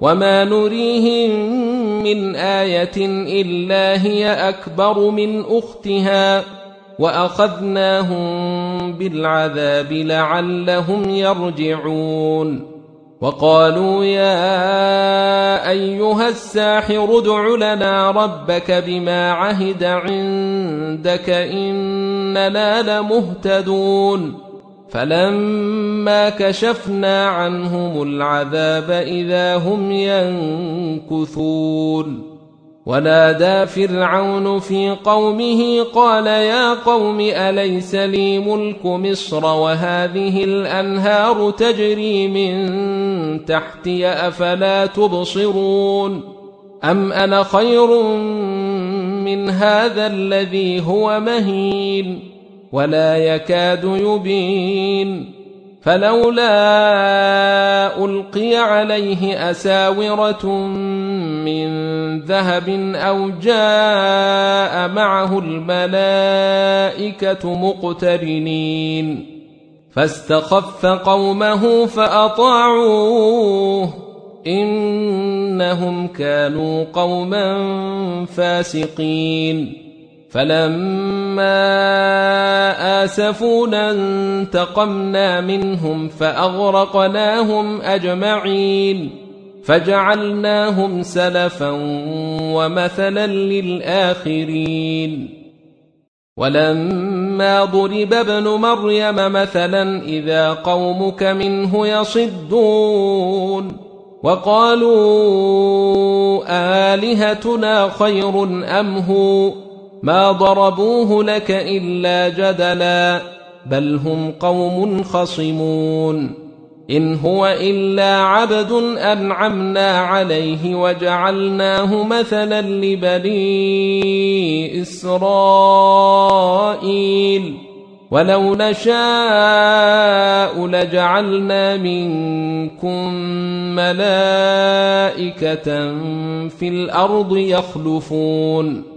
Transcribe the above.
وما نريهم من آية إلا هي أكبر من أختها وأخذناهم بالعذاب لعلهم يرجعون وقالوا يا أيها الساحر ادع لنا ربك بما عهد عندك إننا لمهتدون فلما كشفنا عنهم العذاب إذا هم ينكثون ونادى فرعون في قومه قال يا قوم أليس لي ملك مصر وهذه الأنهار تجري من تحتي أفلا تبصرون أم أنا خير من هذا الذي هو مهين ولا يكاد يبين فلولا ألقي عليه أساورة من ذهب أو جاء معه الملائكة مقترنين فاستخف قومه فأطاعوه إنهم كانوا قوما فاسقين فلما آسفونا انتقمنا منهم فأغرقناهم أجمعين فجعلناهم سلفا ومثلا للآخرين ولما ضرب ابن مريم مثلا إذا قومك منه يصدون وقالوا آلهتنا خير أم هو ما ضربوه لك إلا جدلا بل هم قوم خصمون إن هو إلا عبد أنعمنا عليه وجعلناه مثلا لبني إسرائيل ولو نشاء لجعلنا منكم ملائكة في الأرض يخلفون